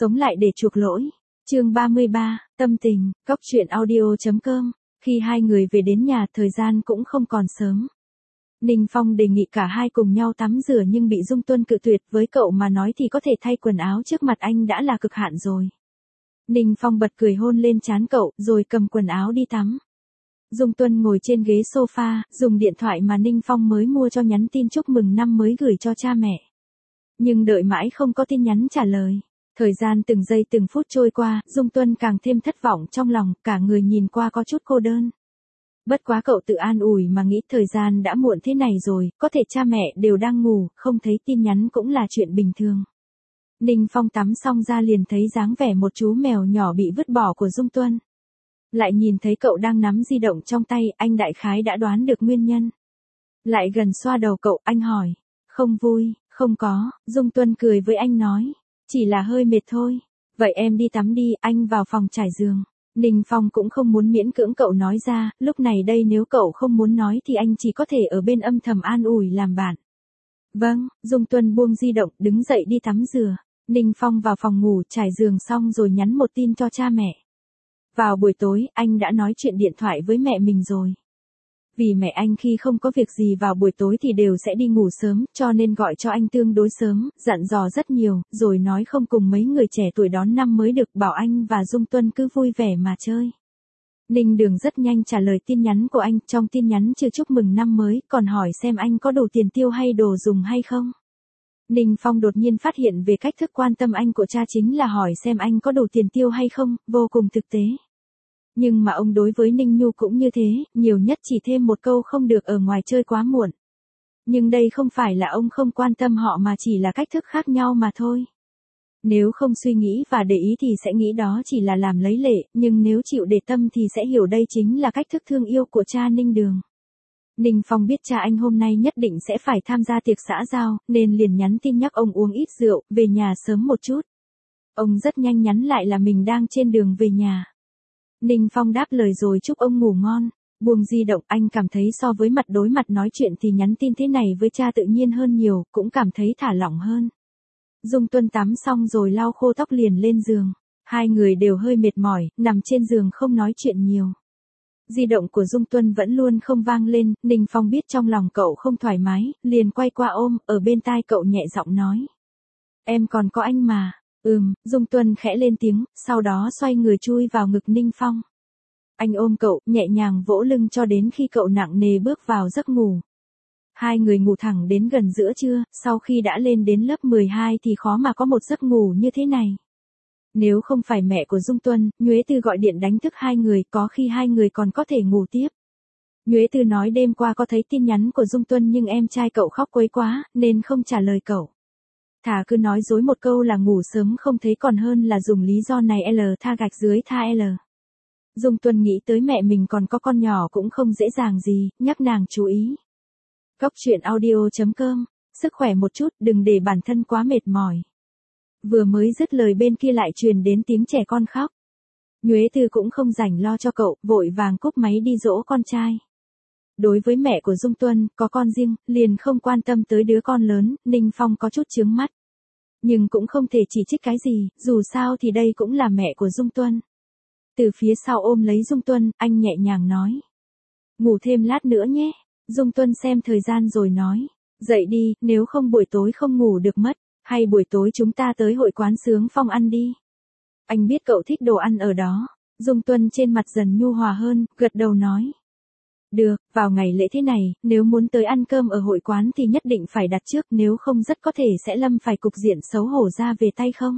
Sống lại để chuộc lỗi. Chương 33, tâm tình, Cóc truyện audio.com. Khi hai người về đến nhà, thời gian cũng không còn sớm. Ninh Phong đề nghị cả hai cùng nhau tắm rửa nhưng bị Dung Tuân cự tuyệt, với cậu mà nói thì có thể thay quần áo trước mặt anh đã là cực hạn rồi. Ninh Phong bật cười hôn lên trán cậu, rồi cầm quần áo đi tắm. Dung Tuân ngồi trên ghế sofa, dùng điện thoại mà Ninh Phong mới mua cho nhắn tin chúc mừng năm mới gửi cho cha mẹ. Nhưng đợi mãi không có tin nhắn trả lời. Thời gian từng giây từng phút trôi qua, Dung Tuân càng thêm thất vọng trong lòng, cả người nhìn qua có chút cô đơn. Bất quá cậu tự an ủi mà nghĩ thời gian đã muộn thế này rồi, có thể cha mẹ đều đang ngủ, không thấy tin nhắn cũng là chuyện bình thường. Ninh Phong tắm xong ra liền thấy dáng vẻ một chú mèo nhỏ bị vứt bỏ của Dung Tuân. Lại nhìn thấy cậu đang nắm di động trong tay, anh đại khái đã đoán được nguyên nhân. Lại gần xoa đầu cậu, anh hỏi. Không vui, không có, Dung Tuân cười với anh nói. Chỉ là hơi mệt thôi. Vậy em đi tắm đi, anh vào phòng trải giường. Ninh Phong cũng không muốn miễn cưỡng cậu nói ra, lúc này đây nếu cậu không muốn nói thì anh chỉ có thể ở bên âm thầm an ủi làm bạn. Vâng, Dung Tuân buông di động, đứng dậy đi tắm rửa. Ninh Phong vào phòng ngủ trải giường xong rồi nhắn một tin cho cha mẹ. Vào buổi tối, anh đã nói chuyện điện thoại với mẹ mình rồi. Vì mẹ anh khi không có việc gì vào buổi tối thì đều sẽ đi ngủ sớm, cho nên gọi cho anh tương đối sớm, dặn dò rất nhiều, rồi nói không cùng mấy người trẻ tuổi đón năm mới được, bảo anh và Dung Tuân cứ vui vẻ mà chơi. Ninh Đường rất nhanh trả lời tin nhắn của anh, trong tin nhắn chưa chúc mừng năm mới, còn hỏi xem anh có đủ tiền tiêu hay đồ dùng hay không. Ninh Phong đột nhiên phát hiện về cách thức quan tâm anh của cha chính là hỏi xem anh có đủ tiền tiêu hay không, vô cùng thực tế. Nhưng mà ông đối với Ninh Nhu cũng như thế, nhiều nhất chỉ thêm một câu không được ở ngoài chơi quá muộn. Nhưng đây không phải là ông không quan tâm họ mà chỉ là cách thức khác nhau mà thôi. Nếu không suy nghĩ và để ý thì sẽ nghĩ đó chỉ là làm lấy lệ, nhưng nếu chịu để tâm thì sẽ hiểu đây chính là cách thức thương yêu của cha Ninh Đường. Ninh Phong biết cha anh hôm nay nhất định sẽ phải tham gia tiệc xã giao, nên liền nhắn tin nhắc ông uống ít rượu, về nhà sớm một chút. Ông rất nhanh nhắn lại là mình đang trên đường về nhà. Ninh Phong đáp lời rồi chúc ông ngủ ngon. Buông di động, anh cảm thấy so với mặt đối mặt nói chuyện thì nhắn tin thế này với cha tự nhiên hơn nhiều, cũng cảm thấy thả lỏng hơn. Dung Tuân tắm xong rồi lau khô tóc liền lên giường. Hai người đều hơi mệt mỏi, nằm trên giường không nói chuyện nhiều. Di động của Dung Tuân vẫn luôn không vang lên, Ninh Phong biết trong lòng cậu không thoải mái, liền quay qua ôm, ở bên tai cậu nhẹ giọng nói. Em còn có anh mà. Dung Tuân khẽ lên tiếng, sau đó xoay người chui vào ngực Ninh Phong. Anh ôm cậu, nhẹ nhàng vỗ lưng cho đến khi cậu nặng nề bước vào giấc ngủ. Hai người ngủ thẳng đến gần giữa trưa, sau khi đã lên đến lớp 12 thì khó mà có một giấc ngủ như thế này. Nếu không phải mẹ của Dung Tuân, Nhuế Tư gọi điện đánh thức hai người, có khi hai người còn có thể ngủ tiếp. Nhuế Tư nói đêm qua có thấy tin nhắn của Dung Tuân nhưng em trai cậu khóc quấy quá, nên không trả lời cậu. Thà cứ nói dối một câu là ngủ sớm không thấy còn hơn là dùng lý do này tha gạch dưới tha L. Dung Tuân nghĩ tới mẹ mình còn có con nhỏ cũng không dễ dàng gì, nhắc nàng chú ý. Cóc truyện audio.com, sức khỏe một chút, đừng để bản thân quá mệt mỏi. Vừa mới dứt lời bên kia lại truyền đến tiếng trẻ con khóc. Nhuế Tư cũng không rảnh lo cho cậu, vội vàng cúp máy đi dỗ con trai. Đối với mẹ của Dung Tuân, có con riêng, liền không quan tâm tới đứa con lớn, Ninh Phong có chút chướng mắt. Nhưng cũng không thể chỉ trích cái gì, dù sao thì đây cũng là mẹ của Dung Tuân. Từ phía sau ôm lấy Dung Tuân, anh nhẹ nhàng nói. Ngủ thêm lát nữa nhé. Dung Tuân xem thời gian rồi nói. Dậy đi, nếu không buổi tối không ngủ được mất. Hay buổi tối chúng ta tới hội quán Sướng Phong ăn đi. Anh biết cậu thích đồ ăn ở đó. Dung Tuân trên mặt dần nhu hòa hơn, gật đầu nói. Được, vào ngày lễ thế này, nếu muốn tới ăn cơm ở hội quán thì nhất định phải đặt trước, nếu không rất có thể sẽ lâm phải cục diện xấu hổ ra về tay không.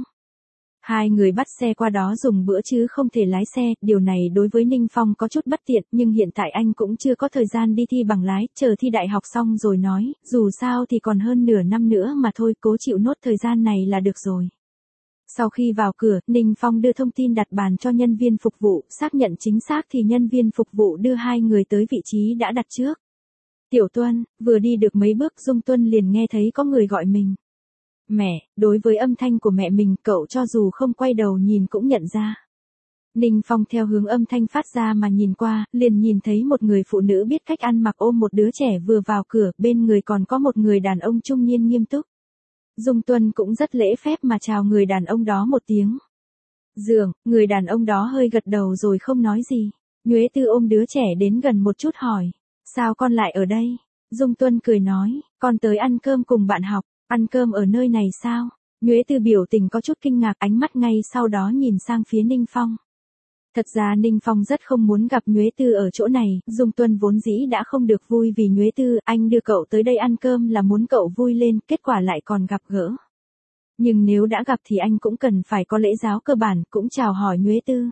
Hai người bắt xe qua đó dùng bữa chứ không thể lái xe, điều này đối với Ninh Phong có chút bất tiện, nhưng hiện tại anh cũng chưa có thời gian đi thi bằng lái, chờ thi đại học xong rồi nói, dù sao thì còn hơn nửa năm nữa mà thôi, cố chịu nốt thời gian này là được rồi. Sau khi vào cửa, Ninh Phong đưa thông tin đặt bàn cho nhân viên phục vụ, xác nhận chính xác thì nhân viên phục vụ đưa hai người tới vị trí đã đặt trước. Tiểu Tuân, vừa đi được mấy bước Dung Tuân liền nghe thấy có người gọi mình. Mẹ, đối với âm thanh của mẹ mình, cậu cho dù không quay đầu nhìn cũng nhận ra. Ninh Phong theo hướng âm thanh phát ra mà nhìn qua, liền nhìn thấy một người phụ nữ biết cách ăn mặc ôm một đứa trẻ vừa vào cửa, bên người còn có một người đàn ông trung niên nghiêm túc. Dung Tuân cũng rất lễ phép mà chào người đàn ông đó một tiếng. Dượng, người đàn ông đó hơi gật đầu rồi không nói gì. Nhuế Tư ôm đứa trẻ đến gần một chút hỏi. Sao con lại ở đây? Dung Tuân cười nói, con tới ăn cơm cùng bạn học. Ăn cơm ở nơi này sao? Nhuế Tư biểu tình có chút kinh ngạc, ánh mắt ngay sau đó nhìn sang phía Ninh Phong. Thật ra Ninh Phong rất không muốn gặp Nhuế Tư ở chỗ này, Dung Tuân vốn dĩ đã không được vui vì Nhuế Tư, anh đưa cậu tới đây ăn cơm là muốn cậu vui lên, kết quả lại còn gặp gỡ. Nhưng nếu đã gặp thì anh cũng cần phải có lễ giáo cơ bản, cũng chào hỏi Nhuế Tư.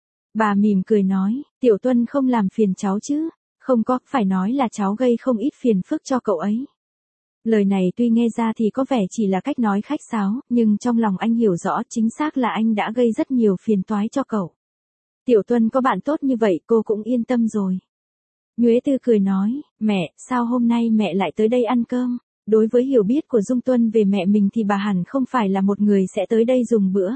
Bà mỉm cười nói, Tiểu Tuân không làm phiền cháu chứ? Không có, phải nói là cháu gây không ít phiền phức cho cậu ấy. Lời này tuy nghe ra thì có vẻ chỉ là cách nói khách sáo, nhưng trong lòng anh hiểu rõ chính xác là anh đã gây rất nhiều phiền toái cho cậu. Tiểu Tuân có bạn tốt như vậy cô cũng yên tâm rồi. Nhuế Tư cười nói, mẹ, sao hôm nay mẹ lại tới đây ăn cơm? Đối với hiểu biết của Dung Tuân về mẹ mình thì bà hẳn không phải là một người sẽ tới đây dùng bữa.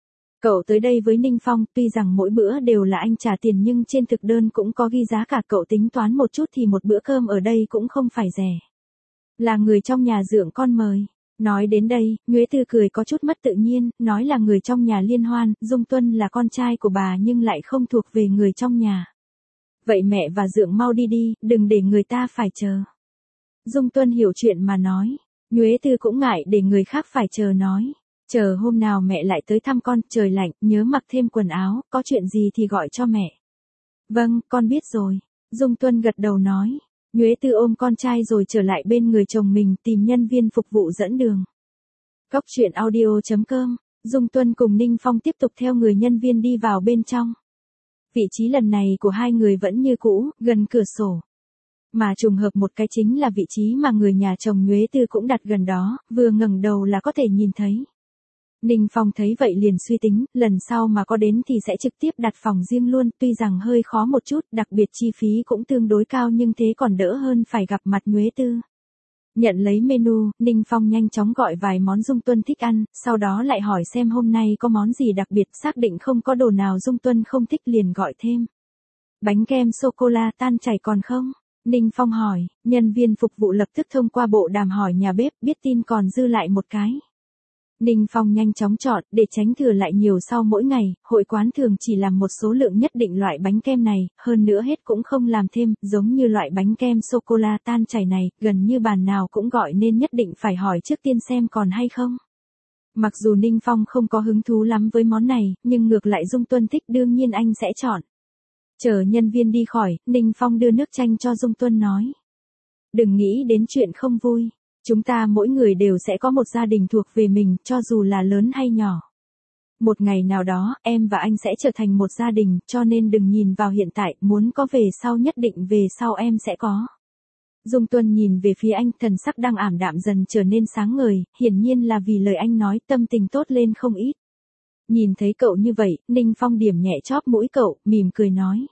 Cậu tới đây với Ninh Phong, tuy rằng mỗi bữa đều là anh trả tiền nhưng trên thực đơn cũng có ghi giá cả, cậu tính toán một chút thì một bữa cơm ở đây cũng không phải rẻ. Là người trong nhà dượng con mời. Nói đến đây, Nhuế Tư cười có chút mất tự nhiên, nói là người trong nhà liên hoan, Dung Tuân là con trai của bà nhưng lại không thuộc về người trong nhà. Vậy mẹ và dượng mau đi đi, đừng để người ta phải chờ. Dung Tuân hiểu chuyện mà nói. Nhuế Tư cũng ngại để người khác phải chờ nói. Chờ hôm nào mẹ lại tới thăm con, trời lạnh, nhớ mặc thêm quần áo, có chuyện gì thì gọi cho mẹ. Vâng, con biết rồi. Dung Tuân gật đầu nói. Nhuế Tư ôm con trai rồi trở lại bên người chồng mình tìm nhân viên phục vụ dẫn đường. Cóc truyện audio.com, Dung Tuân cùng Ninh Phong tiếp tục theo người nhân viên đi vào bên trong. Vị trí lần này của hai người vẫn như cũ, gần cửa sổ. Mà trùng hợp một cái chính là vị trí mà người nhà chồng Nhuế Tư cũng đặt gần đó, vừa ngẩng đầu là có thể nhìn thấy. Ninh Phong thấy vậy liền suy tính, lần sau mà có đến thì sẽ trực tiếp đặt phòng riêng luôn, tuy rằng hơi khó một chút, đặc biệt chi phí cũng tương đối cao nhưng thế còn đỡ hơn phải gặp mặt Nhuế Tư. Nhận lấy menu, Ninh Phong nhanh chóng gọi vài món Dung Tuân thích ăn, sau đó lại hỏi xem hôm nay có món gì đặc biệt, xác định không có đồ nào Dung Tuân không thích liền gọi thêm. Bánh kem sô-cô-la tan chảy còn không? Ninh Phong hỏi, nhân viên phục vụ lập tức thông qua bộ đàm hỏi nhà bếp, biết tin còn dư lại một cái. Ninh Phong nhanh chóng chọn, để tránh thừa lại nhiều sau mỗi ngày, hội quán thường chỉ làm một số lượng nhất định loại bánh kem này, hơn nữa hết cũng không làm thêm, giống như loại bánh kem sô-cô-la tan chảy này, gần như bàn nào cũng gọi nên nhất định phải hỏi trước tiên xem còn hay không. Mặc dù Ninh Phong không có hứng thú lắm với món này, nhưng ngược lại Dung Tuân thích đương nhiên anh sẽ chọn. Chờ nhân viên đi khỏi, Ninh Phong đưa nước chanh cho Dung Tuân nói. Đừng nghĩ đến chuyện không vui. Chúng ta mỗi người đều sẽ có một gia đình thuộc về mình, cho dù là lớn hay nhỏ. Một ngày nào đó, em và anh sẽ trở thành một gia đình, cho nên đừng nhìn vào hiện tại, muốn có về sau nhất định về sau em sẽ có. Dung Tuân nhìn về phía anh, thần sắc đang ảm đạm dần trở nên sáng ngời, hiển nhiên là vì lời anh nói tâm tình tốt lên không ít. Nhìn thấy cậu như vậy, Ninh Phong điểm nhẹ chóp mũi cậu, mỉm cười nói.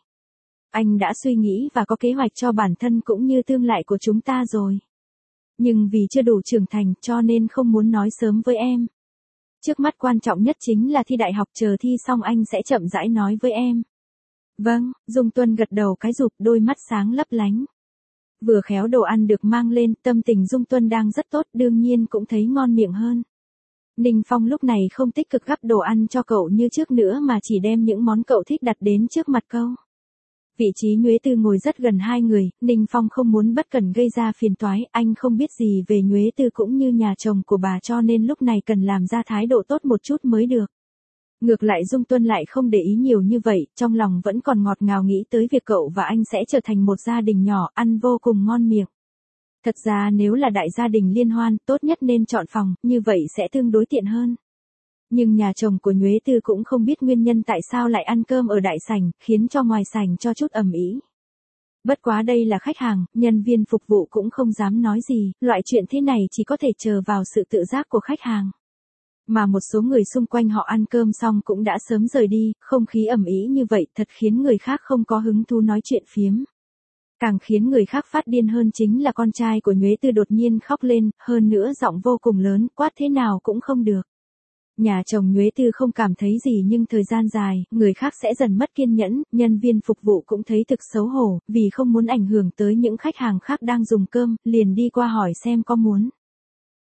Anh đã suy nghĩ và có kế hoạch cho bản thân cũng như tương lai của chúng ta rồi. Nhưng vì chưa đủ trưởng thành cho nên không muốn nói sớm với em. Trước mắt quan trọng nhất chính là thi đại học, chờ thi xong anh sẽ chậm rãi nói với em. Vâng, Dung Tuân gật đầu cái rụp, đôi mắt sáng lấp lánh. Vừa khéo đồ ăn được mang lên, tâm tình Dung Tuân đang rất tốt, đương nhiên cũng thấy ngon miệng hơn. Ninh Phong lúc này không tích cực gắp đồ ăn cho cậu như trước nữa mà chỉ đem những món cậu thích đặt đến trước mặt cậu. Vị trí Nhuế Tư ngồi rất gần hai người, Ninh Phong không muốn bất cần gây ra phiền toái, anh không biết gì về Nhuế Tư cũng như nhà chồng của bà cho nên lúc này cần làm ra thái độ tốt một chút mới được. Ngược lại Dung Tuân lại không để ý nhiều như vậy, trong lòng vẫn còn ngọt ngào nghĩ tới việc cậu và anh sẽ trở thành một gia đình nhỏ, ăn vô cùng ngon miệng. Thật ra nếu là đại gia đình liên hoan, tốt nhất nên chọn phòng, như vậy sẽ tương đối tiện hơn. Nhưng nhà chồng của Nhuế Tư cũng không biết nguyên nhân tại sao lại ăn cơm ở đại sảnh, khiến cho ngoài sảnh cho chút ầm ĩ. Bất quá đây là khách hàng, nhân viên phục vụ cũng không dám nói gì, loại chuyện thế này chỉ có thể chờ vào sự tự giác của khách hàng. Mà một số người xung quanh họ ăn cơm xong cũng đã sớm rời đi, không khí ầm ĩ như vậy thật khiến người khác không có hứng thú nói chuyện phiếm. Càng khiến người khác phát điên hơn chính là con trai của Nhuế Tư đột nhiên khóc lên, hơn nữa giọng vô cùng lớn, quát thế nào cũng không được. Nhà chồng Nhuế Tư không cảm thấy gì nhưng thời gian dài, người khác sẽ dần mất kiên nhẫn, nhân viên phục vụ cũng thấy thực xấu hổ, vì không muốn ảnh hưởng tới những khách hàng khác đang dùng cơm, liền đi qua hỏi xem có muốn